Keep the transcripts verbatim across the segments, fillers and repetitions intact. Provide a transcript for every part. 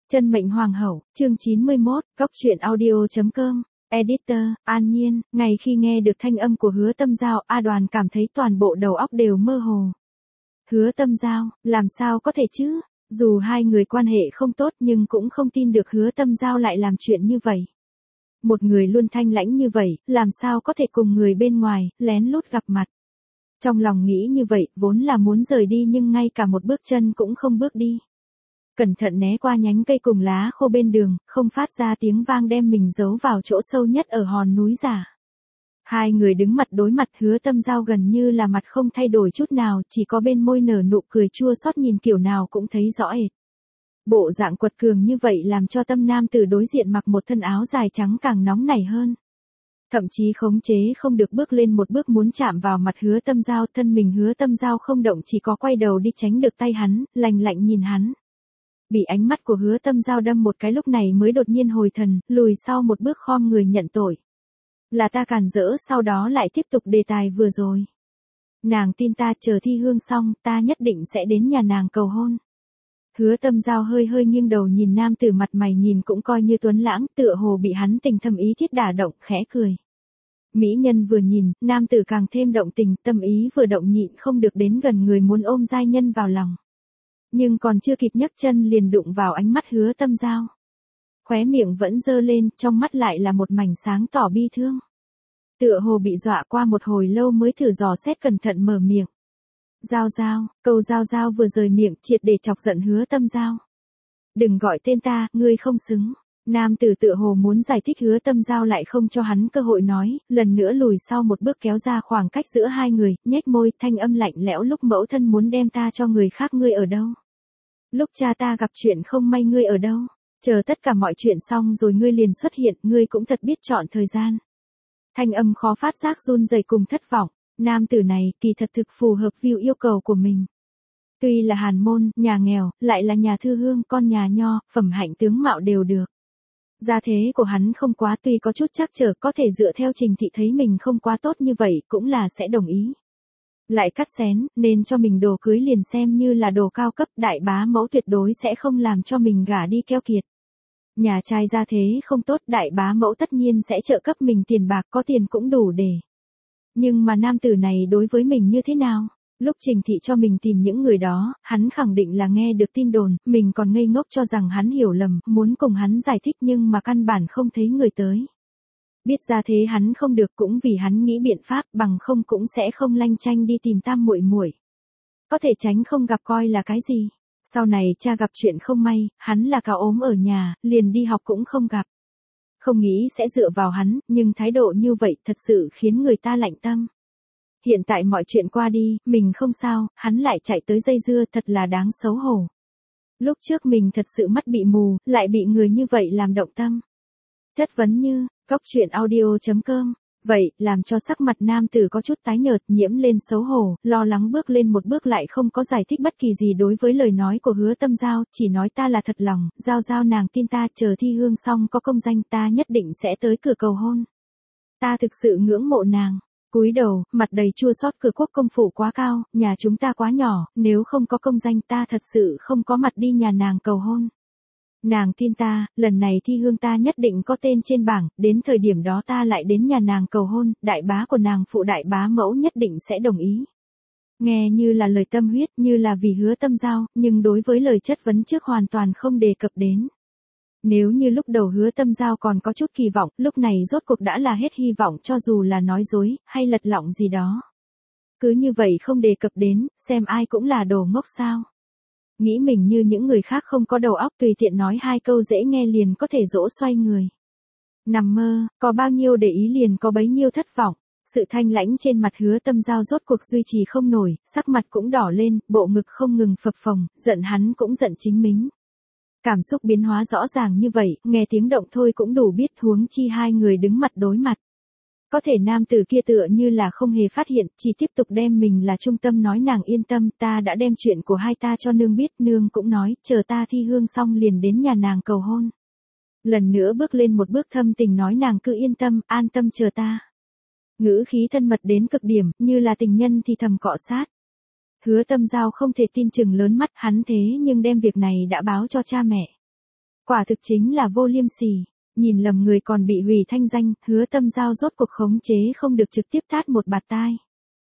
Chân mệnh hoàng hậu, chương chín mươi mốt, góc truyện audio chấm com, editor, An Nhiên. Ngày khi nghe được thanh âm của Hứa Tâm Giao, A Đoàn cảm thấy toàn bộ đầu óc đều mơ hồ. Hứa Tâm Giao, làm sao có thể chứ? Dù hai người quan hệ không tốt nhưng cũng không tin được Hứa Tâm Giao lại làm chuyện như vậy. Một người luôn thanh lãnh như vậy, làm sao có thể cùng người bên ngoài, lén lút gặp mặt. Trong lòng nghĩ như vậy, vốn là muốn rời đi nhưng ngay cả một bước chân cũng không bước đi. Cẩn thận né qua nhánh cây cùng lá khô bên đường, không phát ra tiếng vang đem mình giấu vào chỗ sâu nhất ở hòn núi giả. Hai người đứng mặt đối mặt, Hứa Tâm Giao gần như là mặt không thay đổi chút nào, chỉ có bên môi nở nụ cười chua xót nhìn kiểu nào cũng thấy rõ ệt. Bộ dạng quật cường như vậy làm cho tâm nam tử đối diện mặc một thân áo dài trắng càng nóng nảy hơn. Thậm chí khống chế không được bước lên một bước muốn chạm vào mặt Hứa Tâm Giao, thân mình Hứa Tâm Giao không động chỉ có quay đầu đi tránh được tay hắn, lạnh lạnh nhìn hắn. Bị ánh mắt của Hứa Tâm Giao đâm một cái lúc này mới đột nhiên hồi thần, lùi sau một bước khom người nhận tội. Là ta cản rỡ, sau đó lại tiếp tục đề tài vừa rồi. Nàng tin ta, chờ thi hương xong, ta nhất định sẽ đến nhà nàng cầu hôn. Hứa Tâm Giao hơi hơi nghiêng đầu nhìn nam tử mặt mày nhìn cũng coi như tuấn lãng, tựa hồ bị hắn tình thâm ý thiết đả động, khẽ cười. Mỹ nhân vừa nhìn, nam tử càng thêm động tình, tâm ý vừa động nhịn không được đến gần người muốn ôm giai nhân vào lòng. Nhưng còn chưa kịp nhấc chân liền đụng vào ánh mắt Hứa Tâm Giao. Khóe miệng vẫn dơ lên, trong mắt lại là một mảnh sáng tỏ bi thương. Tựa hồ bị dọa qua một hồi lâu mới thử dò xét cẩn thận mở miệng. Giao Giao, câu Giao Giao vừa rời miệng triệt để chọc giận Hứa Tâm Giao. Đừng gọi tên ta, ngươi không xứng. Nam tử tựa hồ muốn giải thích, Hứa Tâm Giao lại không cho hắn cơ hội nói, lần nữa lùi sau một bước kéo ra khoảng cách giữa hai người, nhếch môi, thanh âm lạnh lẽo, lúc mẫu thân muốn đem ta cho người khác ngươi ở đâu? Lúc cha ta gặp chuyện không may ngươi ở đâu? Chờ tất cả mọi chuyện xong rồi ngươi liền xuất hiện, ngươi cũng thật biết chọn thời gian. Thanh âm khó phát giác run rẩy cùng thất vọng, nam tử này kỳ thật thực phù hợp view yêu cầu của mình. Tuy là hàn môn, nhà nghèo, lại là nhà thư hương, con nhà nho, phẩm hạnh tướng mạo đều được. Gia thế của hắn không quá, tuy có chút trắc trở, có thể dựa theo Trình thị thấy mình không quá tốt như vậy cũng là sẽ đồng ý. Lại cắt xén, nên cho mình đồ cưới liền xem như là đồ cao cấp, đại bá mẫu tuyệt đối sẽ không làm cho mình gả đi keo kiệt. Nhà trai gia thế không tốt, đại bá mẫu tất nhiên sẽ trợ cấp mình tiền bạc, có tiền cũng đủ để. Nhưng mà nam tử này đối với mình như thế nào? Lúc Trình thị cho mình tìm những người đó, hắn khẳng định là nghe được tin đồn, mình còn ngây ngốc cho rằng hắn hiểu lầm, muốn cùng hắn giải thích nhưng mà căn bản không thấy người tới. Biết ra thế hắn không được cũng vì hắn nghĩ biện pháp, bằng không cũng sẽ không lanh chanh đi tìm tam muội muội. Có thể tránh không gặp coi là cái gì. Sau này cha gặp chuyện không may, hắn là cả ốm ở nhà, liền đi học cũng không gặp. Không nghĩ sẽ dựa vào hắn, nhưng thái độ như vậy thật sự khiến người ta lạnh tâm. Hiện tại mọi chuyện qua đi, mình không sao, hắn lại chạy tới dây dưa, thật là đáng xấu hổ. Lúc trước mình thật sự mắt bị mù, lại bị người như vậy làm động tâm. Chất vấn như, góc truyện audio chấm com. Vậy, làm cho sắc mặt nam tử có chút tái nhợt, nhiễm lên xấu hổ, lo lắng bước lên một bước lại không có giải thích bất kỳ gì đối với lời nói của Hứa Tâm Giao, chỉ nói ta là thật lòng, Giao Giao nàng tin ta, chờ thi hương xong có công danh ta nhất định sẽ tới cửa cầu hôn. Ta thực sự ngưỡng mộ nàng. Cúi đầu, mặt đầy chua xót, cửa quốc công phủ quá cao, nhà chúng ta quá nhỏ, nếu không có công danh ta thật sự không có mặt đi nhà nàng cầu hôn. Nàng tin ta, lần này thi hương ta nhất định có tên trên bảng, đến thời điểm đó ta lại đến nhà nàng cầu hôn, đại bá của nàng phụ đại bá mẫu nhất định sẽ đồng ý. Nghe như là lời tâm huyết, như là vì Hứa Tâm Giao, nhưng đối với lời chất vấn trước hoàn toàn không đề cập đến. Nếu như lúc đầu Hứa Tâm Giao còn có chút kỳ vọng, lúc này rốt cuộc đã là hết hy vọng cho dù là nói dối, hay lật lọng gì đó. Cứ như vậy không đề cập đến, xem ai cũng là đồ ngốc sao. Nghĩ mình như những người khác không có đầu óc, tùy tiện nói hai câu dễ nghe liền có thể dỗ xoay người. Nằm mơ, có bao nhiêu để ý liền có bấy nhiêu thất vọng. Sự thanh lãnh trên mặt Hứa Tâm Giao rốt cuộc duy trì không nổi, sắc mặt cũng đỏ lên, bộ ngực không ngừng phập phồng, giận hắn cũng giận chính mình. Cảm xúc biến hóa rõ ràng như vậy, nghe tiếng động thôi cũng đủ biết, huống chi hai người đứng mặt đối mặt. Có thể nam tử kia tựa như là không hề phát hiện, chỉ tiếp tục đem mình là trung tâm nói nàng yên tâm, ta đã đem chuyện của hai ta cho nương biết, nương cũng nói, chờ ta thi hương xong liền đến nhà nàng cầu hôn. Lần nữa bước lên một bước thâm tình nói nàng cứ yên tâm, an tâm chờ ta. Ngữ khí thân mật đến cực điểm, như là tình nhân thì thầm cọ sát. Hứa Tâm Giao không thể tin chừng lớn mắt, hắn thế nhưng đem việc này đã báo cho cha mẹ. Quả thực chính là vô liêm sỉ, nhìn lầm người còn bị hủy thanh danh, Hứa Tâm Giao rốt cuộc khống chế không được trực tiếp tát một bạt tai.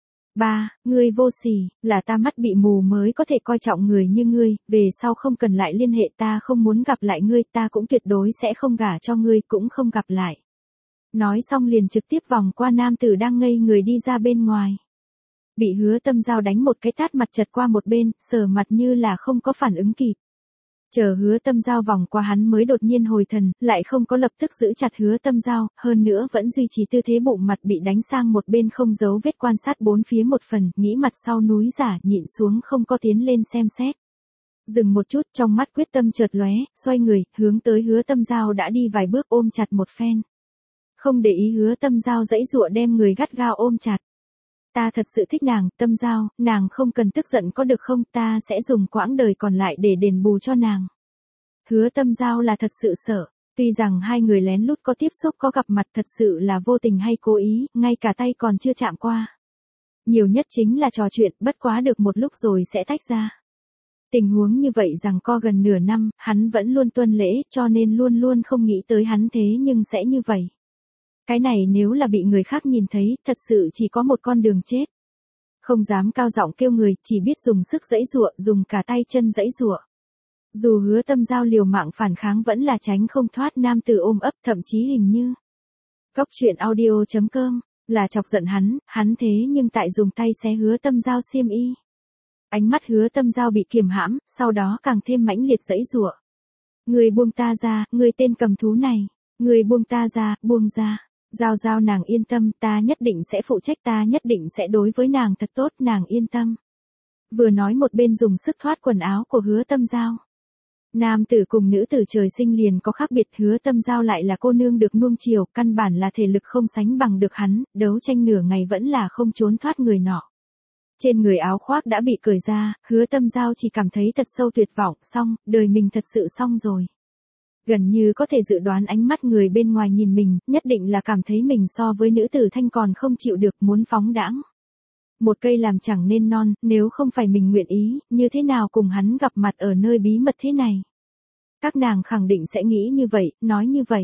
Ba, ngươi vô sỉ, là ta mắt bị mù mới có thể coi trọng người như ngươi, về sau không cần lại liên hệ, ta không muốn gặp lại ngươi, ta cũng tuyệt đối sẽ không gả cho ngươi, cũng không gặp lại. Nói xong liền trực tiếp vòng qua nam tử đang ngây người đi ra bên ngoài. Bị Hứa Tâm Giao đánh một cái tát mặt chật qua một bên, sờ mặt như là không có phản ứng kịp. Chờ Hứa Tâm Giao vòng qua hắn mới đột nhiên hồi thần, lại không có lập tức giữ chặt Hứa Tâm Giao, hơn nữa vẫn duy trì tư thế bụng mặt bị đánh sang một bên không giấu vết quan sát bốn phía một phần, nghĩ mặt sau núi giả nhịn xuống không có tiến lên xem xét. Dừng một chút, trong mắt quyết tâm chợt lóe, xoay người, hướng tới Hứa Tâm Giao đã đi vài bước ôm chặt một phen. Không để ý Hứa Tâm Giao giãy giụa đem người gắt gao ôm chặt. Ta thật sự thích nàng, Tâm Giao, nàng không cần tức giận có được không, ta sẽ dùng quãng đời còn lại để đền bù cho nàng. Hứa Tâm Giao là thật sự sợ, tuy rằng hai người lén lút có tiếp xúc có gặp mặt thật sự là vô tình hay cố ý, ngay cả tay còn chưa chạm qua. Nhiều nhất chính là trò chuyện, bất quá được một lúc rồi sẽ tách ra. Tình huống như vậy rằng co gần nửa năm, hắn vẫn luôn tuân lễ cho nên luôn luôn không nghĩ tới hắn thế nhưng sẽ như vậy. Cái này nếu là bị người khác nhìn thấy, thật sự chỉ có một con đường chết. Không dám cao giọng kêu người, chỉ biết dùng sức giãy giụa, dùng cả tay chân giãy giụa. Dù Hứa Tâm Giao liều mạng phản kháng vẫn là tránh không thoát nam tử ôm ấp, thậm chí hình như. Cóc truyện audio chấm com, là chọc giận hắn, hắn thế nhưng tại dùng tay xé Hứa Tâm Giao xiêm y. Ánh mắt Hứa Tâm Giao bị kiềm hãm, sau đó càng thêm mãnh liệt giãy giụa. Người buông ta ra, người tên cầm thú này, người buông ta ra, buông ra. Giao Giao nàng yên tâm, ta nhất định sẽ phụ trách, ta nhất định sẽ đối với nàng thật tốt, nàng yên tâm. Vừa nói một bên dùng sức thoát quần áo của Hứa Tâm Giao. Nam tử cùng nữ tử trời sinh liền có khác biệt, Hứa Tâm Giao lại là cô nương được nuông chiều, căn bản là thể lực không sánh bằng được hắn, đấu tranh nửa ngày vẫn là không trốn thoát người nọ. Trên người áo khoác đã bị cởi ra, Hứa Tâm Giao chỉ cảm thấy thật sâu tuyệt vọng, xong, đời mình thật sự xong rồi. Gần như có thể dự đoán ánh mắt người bên ngoài nhìn mình, nhất định là cảm thấy mình so với nữ tử thanh còn không chịu được, muốn phóng đãng. Một cây làm chẳng nên non, nếu không phải mình nguyện ý, như thế nào cùng hắn gặp mặt ở nơi bí mật thế này. Các nàng khẳng định sẽ nghĩ như vậy, nói như vậy.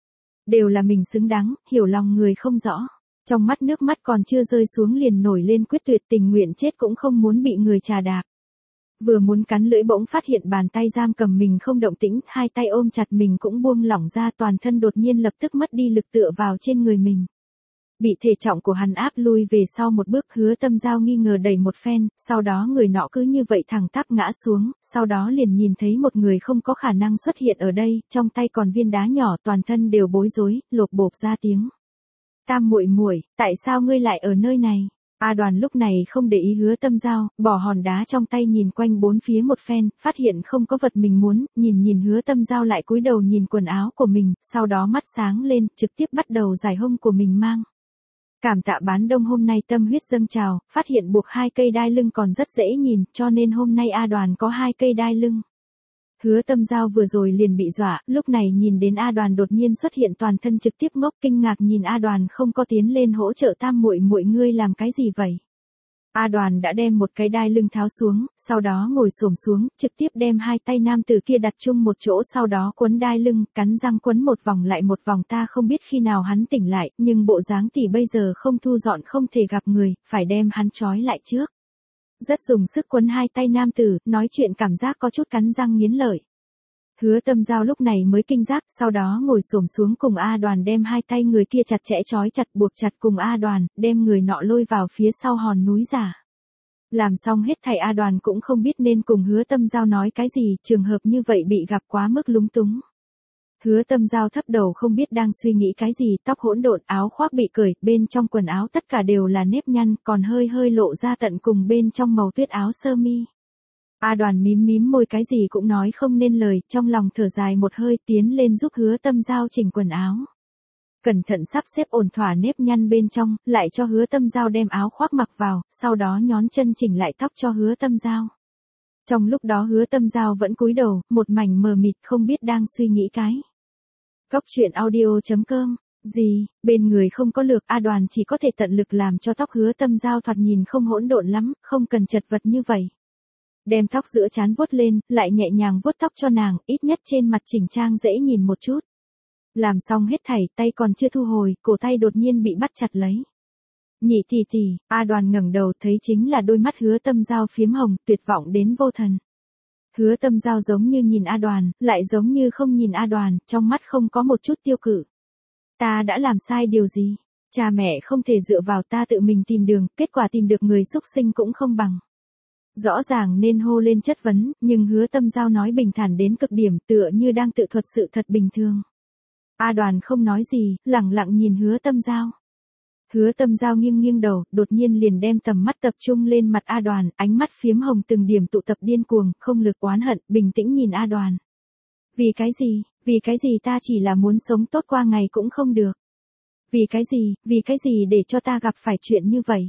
Đều là mình xứng đáng, hiểu lòng người không rõ. Trong mắt nước mắt còn chưa rơi xuống liền nổi lên quyết tuyệt, tình nguyện chết cũng không muốn bị người trà đạp. Vừa muốn cắn lưỡi bỗng phát hiện bàn tay giam cầm mình không động tĩnh, hai tay ôm chặt mình cũng buông lỏng ra, toàn thân đột nhiên lập tức mất đi lực tựa vào trên người mình. Bị thể trọng của hắn áp lui về sau một bước, Hứa Tâm Giao nghi ngờ đẩy một phen, sau đó người nọ cứ như vậy thẳng tắp ngã xuống, sau đó liền nhìn thấy một người không có khả năng xuất hiện ở đây, trong tay còn viên đá nhỏ, toàn thân đều bối rối, lột bộp ra tiếng. Tam muội muội, tại sao ngươi lại ở nơi này? A Đoàn lúc này không để ý Hứa Tâm Giao, bỏ hòn đá trong tay nhìn quanh bốn phía một phen, phát hiện không có vật mình muốn, nhìn nhìn Hứa Tâm Giao lại cúi đầu nhìn quần áo của mình, sau đó mắt sáng lên, trực tiếp bắt đầu giải hông của mình mang. Cảm tạ bán đông hôm nay tâm huyết dâng trào, phát hiện buộc hai cây đai lưng còn rất dễ nhìn, cho nên hôm nay A Đoàn có hai cây đai lưng. Hứa Tâm Giao vừa rồi liền bị dọa, lúc này nhìn đến A Đoàn đột nhiên xuất hiện toàn thân trực tiếp ngốc, kinh ngạc nhìn A Đoàn không có tiến lên hỗ trợ tam muội muội, ngươi làm cái gì vậy? A Đoàn đã đem một cái đai lưng tháo xuống, sau đó ngồi xổm xuống, trực tiếp đem hai tay nam tử kia đặt chung một chỗ, sau đó quấn đai lưng, cắn răng quấn một vòng lại một vòng, ta không biết khi nào hắn tỉnh lại, nhưng bộ dáng tỷ bây giờ không thu dọn không thể gặp người, phải đem hắn trói lại trước. Rất dùng sức quấn hai tay nam tử, nói chuyện cảm giác có chút cắn răng nghiến lợi. Hứa Tâm Giao lúc này mới kinh giác, sau đó ngồi xổm xuống cùng A Đoàn đem hai tay người kia chặt chẽ trói chặt, buộc chặt cùng A Đoàn, đem người nọ lôi vào phía sau hòn núi giả. Làm xong hết thảy A Đoàn cũng không biết nên cùng Hứa Tâm Giao nói cái gì, trường hợp như vậy bị gặp quá mức lúng túng. Hứa Tâm Giao thấp đầu không biết đang suy nghĩ cái gì, tóc hỗn độn, áo khoác bị cởi, bên trong quần áo tất cả đều là nếp nhăn, còn hơi hơi lộ ra tận cùng bên trong màu tuyết áo sơ mi. A Đoàn mím mím môi cái gì cũng nói không nên lời, trong lòng thở dài một hơi, tiến lên giúp Hứa Tâm Giao chỉnh quần áo. Cẩn thận sắp xếp ổn thỏa nếp nhăn bên trong, lại cho Hứa Tâm Giao đem áo khoác mặc vào, sau đó nhón chân chỉnh lại tóc cho Hứa Tâm Giao. Trong lúc đó Hứa Tâm Giao vẫn cúi đầu, một mảnh mờ mịt không biết đang suy nghĩ cái. Cóc truyện audio chấm com, gì, bên người không có lược, A Đoàn chỉ có thể tận lực làm cho tóc Hứa Tâm Giao thoạt nhìn không hỗn độn lắm, không cần chật vật như vậy. Đem tóc giữa trán vuốt lên, lại nhẹ nhàng vuốt tóc cho nàng, ít nhất trên mặt chỉnh trang dễ nhìn một chút. Làm xong hết thảy, tay còn chưa thu hồi, cổ tay đột nhiên bị bắt chặt lấy. Nhị tỷ tỷ, A Đoàn ngẩng đầu thấy chính là đôi mắt Hứa Tâm Giao phiếm hồng, tuyệt vọng đến vô thần. Hứa Tâm Giao giống như nhìn A Đoàn, lại giống như không nhìn A Đoàn, trong mắt không có một chút tiêu cự. Ta đã làm sai điều gì? Cha mẹ không thể dựa vào ta tự mình tìm đường, kết quả tìm được người xúc sinh cũng không bằng. Rõ ràng nên hô lên chất vấn, nhưng Hứa Tâm Giao nói bình thản đến cực điểm, tựa như đang tự thuật sự thật bình thường. A Đoàn không nói gì, lẳng lặng nhìn Hứa Tâm Giao. Hứa Tâm Giao nghiêng nghiêng đầu, đột nhiên liền đem tầm mắt tập trung lên mặt A Đoàn, ánh mắt phiếm hồng từng điểm tụ tập điên cuồng, không lực oán hận, bình tĩnh nhìn A Đoàn. Vì cái gì, vì cái gì ta chỉ là muốn sống tốt qua ngày cũng không được. Vì cái gì, vì cái gì để cho ta gặp phải chuyện như vậy.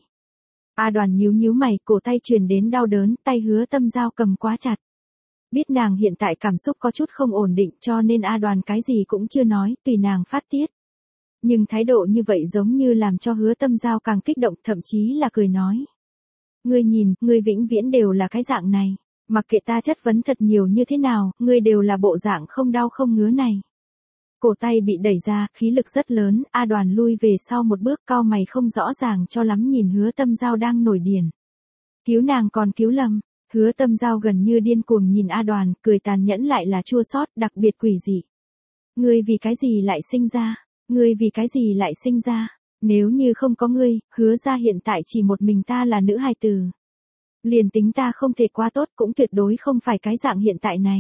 A Đoàn nhíu nhíu mày, cổ tay truyền đến đau đớn, tay Hứa Tâm Giao cầm quá chặt. Biết nàng hiện tại cảm xúc có chút không ổn định cho nên A Đoàn cái gì cũng chưa nói, tùy nàng phát tiết. Nhưng thái độ như vậy giống như làm cho Hứa Tâm Giao càng kích động, thậm chí là cười nói. Ngươi nhìn, ngươi vĩnh viễn đều là cái dạng này. Mặc kệ ta chất vấn thật nhiều như thế nào, ngươi đều là bộ dạng không đau không ngứa này. Cổ tay bị đẩy ra, khí lực rất lớn, A Đoàn lui về sau một bước, cau mày không rõ ràng cho lắm nhìn Hứa Tâm Giao đang nổi điên. Cứu nàng còn cứu lầm. Hứa Tâm Giao gần như điên cuồng nhìn A Đoàn, cười tàn nhẫn lại là chua xót, đặc biệt quỷ dị. Ngươi vì cái gì lại sinh ra? Ngươi vì cái gì lại sinh ra? Nếu như không có ngươi, Hứa ra hiện tại chỉ một mình ta là nữ hài tử. Liền tính ta không thể quá tốt cũng tuyệt đối không phải cái dạng hiện tại này.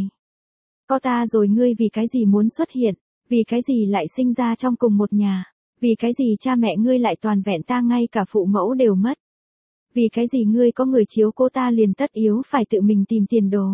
Có ta rồi ngươi vì cái gì muốn xuất hiện? Vì cái gì lại sinh ra trong cùng một nhà? Vì cái gì cha mẹ ngươi lại toàn vẹn ta ngay cả phụ mẫu đều mất? Vì cái gì ngươi có người chiếu cố ta liền tất yếu phải tự mình tìm tiền đồ?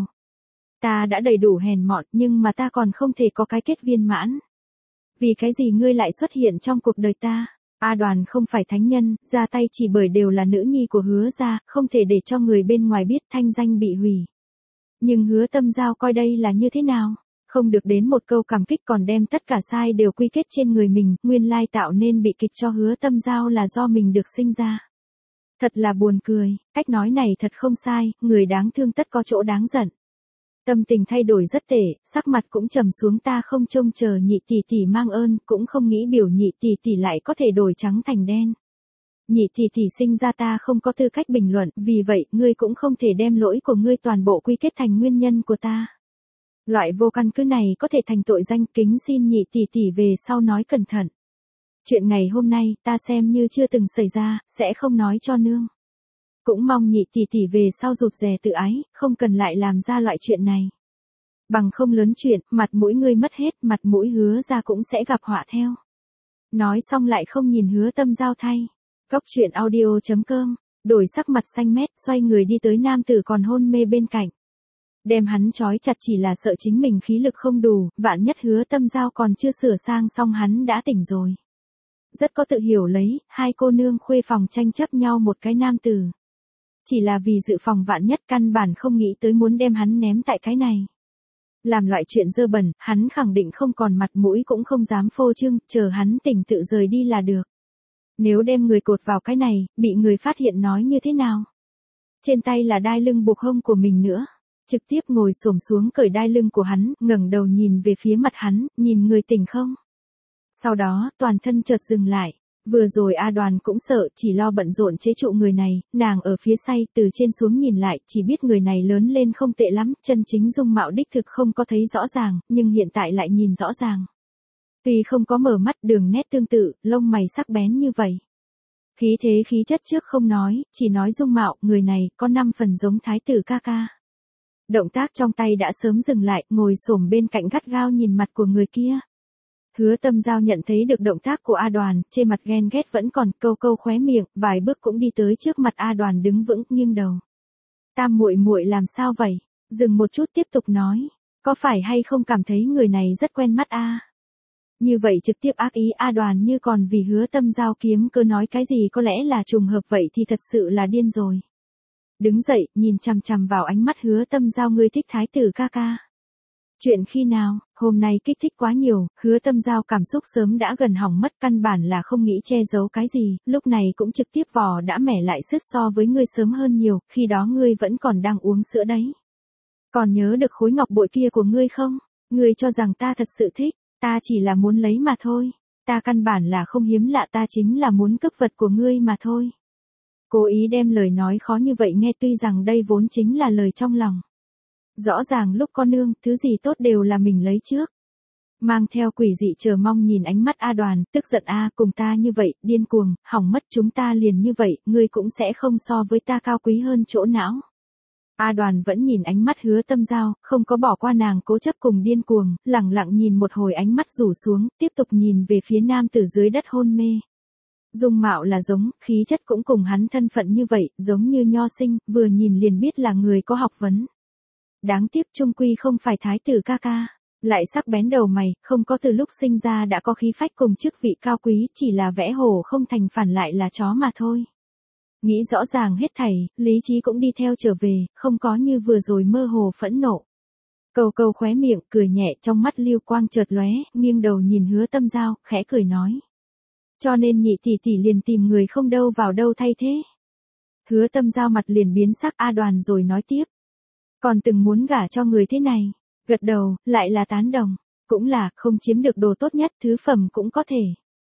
Ta đã đầy đủ hèn mọn nhưng mà ta còn không thể có cái kết viên mãn. Vì cái gì ngươi lại xuất hiện trong cuộc đời ta? A Đoàn không phải thánh nhân, ra tay chỉ bởi đều là nữ nhi của Hứa gia, không thể để cho người bên ngoài biết thanh danh bị hủy. Nhưng Hứa Tâm Giao coi đây là như thế nào? Không được đến một câu cảm kích còn đem tất cả sai đều quy kết trên người mình, nguyên lai tạo nên bị kịch cho Hứa Tâm Giao là do mình được sinh ra. Thật là buồn cười, cách nói này thật không sai, người đáng thương tất có chỗ đáng giận. Tâm tình thay đổi rất tệ, sắc mặt cũng trầm xuống, ta không trông chờ nhị tỷ tỷ mang ơn, cũng không nghĩ biểu nhị tỷ tỷ lại có thể đổi trắng thành đen. Nhị tỷ tỷ sinh ra ta không có tư cách bình luận, vì vậy, ngươi cũng không thể đem lỗi của ngươi toàn bộ quy kết thành nguyên nhân của ta. Loại vô căn cứ này có thể thành tội danh, kính xin nhị tỷ tỷ về sau nói cẩn thận. Chuyện ngày hôm nay, ta xem như chưa từng xảy ra, sẽ không nói cho nương. Cũng mong nhị tỷ tỷ về sau rụt rè tự ái, không cần lại làm ra loại chuyện này. Bằng không lớn chuyện, mặt mũi ngươi mất hết, mặt mũi Hứa ra cũng sẽ gặp họa theo. Nói xong lại không nhìn Hứa Tâm Giao thay. Cóc truyện audio chấm com, đổi sắc mặt xanh mét, xoay người đi tới nam tử còn hôn mê bên cạnh. Đem hắn trói chặt chỉ là sợ chính mình khí lực không đủ, vạn nhất Hứa Tâm Giao còn chưa sửa sang xong hắn đã tỉnh rồi. Rất có tự hiểu lấy, hai cô nương khuê phòng tranh chấp nhau một cái nam tử. Chỉ là vì dự phòng vạn nhất căn bản không nghĩ tới muốn đem hắn ném tại cái này. Làm loại chuyện dơ bẩn, hắn khẳng định không còn mặt mũi cũng không dám phô trương, chờ hắn tỉnh tự rời đi là được. Nếu đem người cột vào cái này, bị người phát hiện nói như thế nào? Trên tay là đai lưng buộc hông của mình nữa. Trực tiếp ngồi xổm xuống cởi đai lưng của hắn, ngẩng đầu nhìn về phía mặt hắn, nhìn người tỉnh không? Sau đó, toàn thân chợt dừng lại. Vừa rồi A Đoàn cũng sợ, chỉ lo bận rộn chế trụ người này, nàng ở phía say, từ trên xuống nhìn lại, chỉ biết người này lớn lên không tệ lắm, chân chính dung mạo đích thực không có thấy rõ ràng, nhưng hiện tại lại nhìn rõ ràng. Tuy không có mở mắt, đường nét tương tự, lông mày sắc bén như vậy. Khí thế khí chất trước không nói, chỉ nói dung mạo, người này có năm phần giống thái tử ca ca. Động tác trong tay đã sớm dừng lại, ngồi xổm bên cạnh gắt gao nhìn mặt của người kia. Hứa Tâm Giao nhận thấy được động tác của A Đoàn, trên mặt ghen ghét vẫn còn, câu câu khóe miệng, vài bước cũng đi tới trước mặt A Đoàn đứng vững, nghiêng đầu. Tam muội muội làm sao vậy? Dừng một chút tiếp tục nói, có phải hay không cảm thấy người này rất quen mắt a? Như vậy trực tiếp ác ý A Đoàn như còn vì Hứa Tâm Giao kiếm cơ nói cái gì có lẽ là trùng hợp vậy thì thật sự là điên rồi. Đứng dậy, nhìn chằm chằm vào ánh mắt Hứa Tâm Giao, ngươi thích thái tử ca ca. Chuyện khi nào, hôm nay kích thích quá nhiều, Hứa Tâm Giao cảm xúc sớm đã gần hỏng mất, căn bản là không nghĩ che giấu cái gì, lúc này cũng trực tiếp vò đã mẻ lại sứt so với ngươi sớm hơn nhiều, khi đó ngươi vẫn còn đang uống sữa đấy. Còn nhớ được khối ngọc bội kia của ngươi không? Ngươi cho rằng ta thật sự thích, ta chỉ là muốn lấy mà thôi. Ta căn bản là không hiếm lạ, ta chính là muốn cướp vật của ngươi mà thôi. Cố ý đem lời nói khó như vậy nghe, tuy rằng đây vốn chính là lời trong lòng. Rõ ràng lúc con nương, thứ gì tốt đều là mình lấy trước. Mang theo quỷ dị chờ mong nhìn ánh mắt A Đoàn, tức giận a, cùng ta như vậy, điên cuồng, hỏng mất chúng ta liền như vậy, ngươi cũng sẽ không so với ta cao quý hơn chỗ não. A Đoàn vẫn nhìn ánh mắt Hứa Tâm Giao, không có bỏ qua nàng cố chấp cùng điên cuồng, lẳng lặng nhìn một hồi ánh mắt rủ xuống, tiếp tục nhìn về phía nam tử dưới đất hôn mê. Dung mạo là giống, khí chất cũng cùng hắn thân phận như vậy, giống như nho sinh, vừa nhìn liền biết là người có học vấn. Đáng tiếc trung quy không phải thái tử ca ca, lại sắc bén đầu mày, không có từ lúc sinh ra đã có khí phách cùng chức vị cao quý, chỉ là vẽ hổ không thành phản lại là chó mà thôi. Nghĩ rõ ràng hết thảy, lý trí cũng đi theo trở về, không có như vừa rồi mơ hồ phẫn nộ. Cầu cầu khóe miệng, cười nhẹ, trong mắt lưu quang chợt lóe, nghiêng đầu nhìn Hứa Tâm Giao, khẽ cười nói. Cho nên nhị tỷ tỷ liền tìm người không đâu vào đâu thay thế. Hứa Tâm Giao mặt liền biến sắc. A Đoàn rồi nói tiếp. Còn từng muốn gả cho người thế này, gật đầu, lại là tán đồng, cũng là, không chiếm được đồ tốt nhất, thứ phẩm cũng có thể.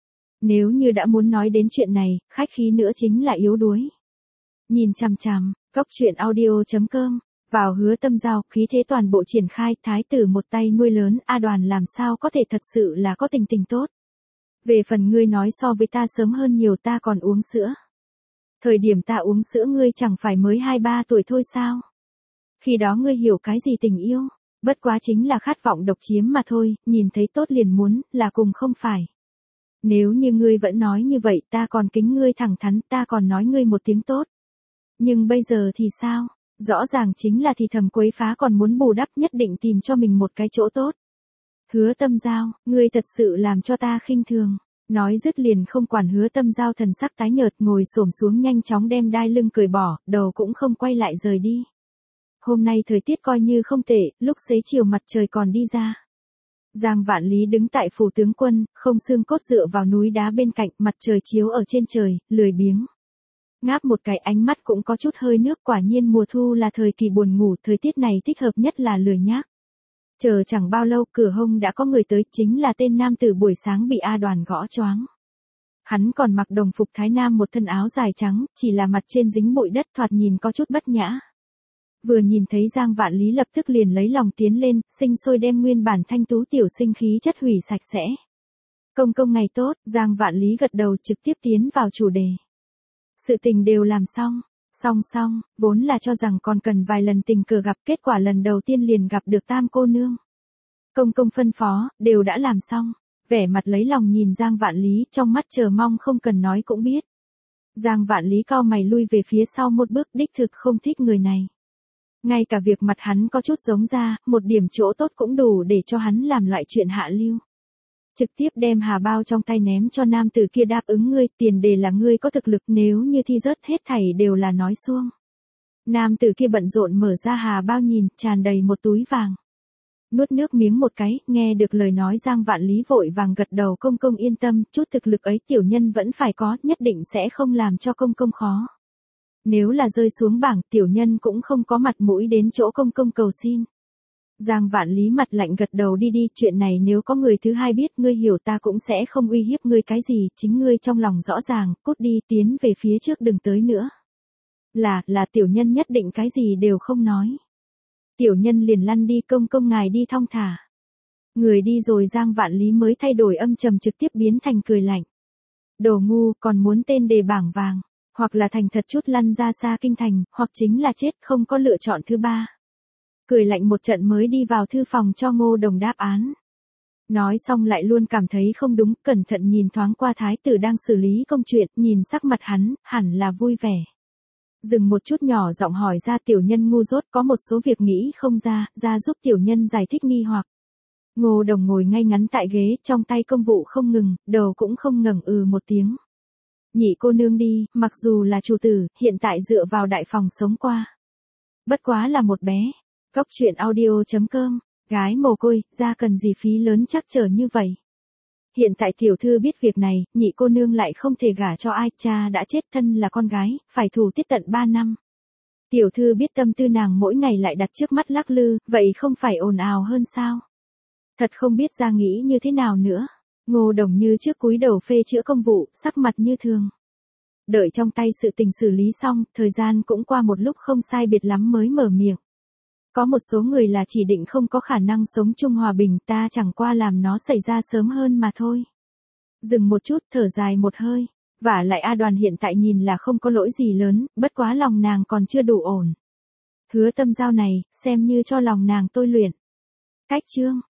Nếu như đã muốn nói đến chuyện này, khách khí nữa chính là yếu đuối. Nhìn chằm chằm, góc truyện audio chấm com, vào Hứa Tâm Giao, khí thế toàn bộ triển khai, thái tử một tay nuôi lớn, A Đoàn làm sao có thể thật sự là có tình tình tốt. Về phần ngươi nói so với ta sớm hơn nhiều, ta còn uống sữa. Thời điểm ta uống sữa ngươi chẳng phải mới hai ba tuổi thôi sao? Khi đó ngươi hiểu cái gì tình yêu, bất quá chính là khát vọng độc chiếm mà thôi, nhìn thấy tốt liền muốn, là cùng không phải. Nếu như ngươi vẫn nói như vậy, ta còn kính ngươi thẳng thắn, ta còn nói ngươi một tiếng tốt. Nhưng bây giờ thì sao? Rõ ràng chính là thì thầm quấy phá, còn muốn bù đắp, nhất định tìm cho mình một cái chỗ tốt. Hứa Tâm Giao, ngươi thật sự làm cho ta khinh thường. Nói dứt liền không quản Hứa Tâm Giao thần sắc tái nhợt, ngồi xổm xuống nhanh chóng đem đai lưng cởi bỏ, đầu cũng không quay lại rời đi. Hôm nay thời tiết coi như không tệ, lúc xế chiều mặt trời còn đi ra. Giang Vạn Lý đứng tại phủ tướng quân, không xương cốt dựa vào núi đá bên cạnh, mặt trời chiếu ở trên trời, lười biếng. Ngáp một cái, ánh mắt cũng có chút hơi nước, quả nhiên mùa thu là thời kỳ buồn ngủ, thời tiết này thích hợp nhất là lười nhác. Chờ chẳng bao lâu, cửa hông đã có người tới, chính là tên nam tử buổi sáng bị A Đoàn gõ choáng. Hắn còn mặc đồng phục thái nam, một thân áo dài trắng, chỉ là mặt trên dính bụi đất, thoạt nhìn có chút bất nhã. Vừa nhìn thấy Giang Vạn Lý lập tức liền lấy lòng tiến lên, sinh sôi đem nguyên bản thanh tú tiểu sinh khí chất hủy sạch sẽ. Công công ngày tốt, Giang Vạn Lý gật đầu trực tiếp tiến vào chủ đề. Sự tình đều làm xong, xong xong, vốn là cho rằng còn cần vài lần tình cờ gặp, kết quả lần đầu tiên liền gặp được tam cô nương. Công công phân phó, đều đã làm xong, vẻ mặt lấy lòng nhìn Giang Vạn Lý, trong mắt chờ mong không cần nói cũng biết. Giang Vạn Lý cau mày lui về phía sau một bước, đích thực không thích người này. Ngay cả việc mặt hắn có chút giống ra, một điểm chỗ tốt cũng đủ để cho hắn làm loại chuyện hạ lưu. Trực tiếp đem hà bao trong tay ném cho nam tử kia, đáp ứng ngươi, tiền đề là ngươi có thực lực, nếu như thi rớt hết thảy đều là nói suông. Nam tử kia bận rộn mở ra hà bao nhìn, tràn đầy một túi vàng. Nuốt nước miếng một cái, nghe được lời nói Giang Vạn Lý vội vàng gật đầu, công công yên tâm, chút thực lực ấy tiểu nhân vẫn phải có, nhất định sẽ không làm cho công công khó. Nếu là rơi xuống bảng, tiểu nhân cũng không có mặt mũi đến chỗ công công cầu xin. Giang Vạn Lý mặt lạnh gật đầu, đi đi, chuyện này nếu có người thứ hai biết, ngươi hiểu ta cũng sẽ không uy hiếp ngươi cái gì, chính ngươi trong lòng rõ ràng, cút đi, tiến về phía trước đừng tới nữa. Là, là tiểu nhân nhất định cái gì đều không nói. Tiểu nhân liền lăn đi, công công ngài đi thong thả. Người đi rồi Giang Vạn Lý mới thay đổi âm trầm, trực tiếp biến thành cười lạnh. Đồ ngu, còn muốn tên đề bảng vàng. Hoặc là thành thật chút lăn ra xa kinh thành, hoặc chính là chết, không có lựa chọn thứ ba. Cười lạnh một trận mới đi vào thư phòng cho Ngô Đồng đáp án. Nói xong lại luôn cảm thấy không đúng, cẩn thận nhìn thoáng qua thái tử đang xử lý công chuyện, nhìn sắc mặt hắn, hẳn là vui vẻ. Dừng một chút nhỏ giọng hỏi ra, tiểu nhân ngu dốt, có một số việc nghĩ không ra, ra giúp tiểu nhân giải thích nghi hoặc. Ngô Đồng ngồi ngay ngắn tại ghế, trong tay công vụ không ngừng, đầu cũng không ngẩng, ừ một tiếng. Nhị cô nương đi, mặc dù là chủ tử, hiện tại dựa vào đại phòng sống qua. Bất quá là một bé. Góc truyện audio chấm com Gái mồ côi, ra cần gì phí lớn chắc trở như vậy. Hiện tại tiểu thư biết việc này, nhị cô nương lại không thể gả cho ai, cha đã chết, thân là con gái, phải thủ tiết tận ba năm. Tiểu thư biết tâm tư nàng mỗi ngày lại đặt trước mắt lắc lư, vậy không phải ồn ào hơn sao? Thật không biết ra nghĩ như thế nào nữa. Ngô Đồng như trước cúi đầu phê chữa công vụ, sắc mặt như thường. Đợi trong tay sự tình xử lý xong, thời gian cũng qua một lúc không sai biệt lắm mới mở miệng. Có một số người là chỉ định không có khả năng sống chung hòa bình, ta chẳng qua làm nó xảy ra sớm hơn mà thôi. Dừng một chút, thở dài một hơi. Vả lại A Đoàn hiện tại nhìn là không có lỗi gì lớn, bất quá lòng nàng còn chưa đủ ổn. Hứa Tâm Giao này, xem như cho lòng nàng tôi luyện. Cách chương.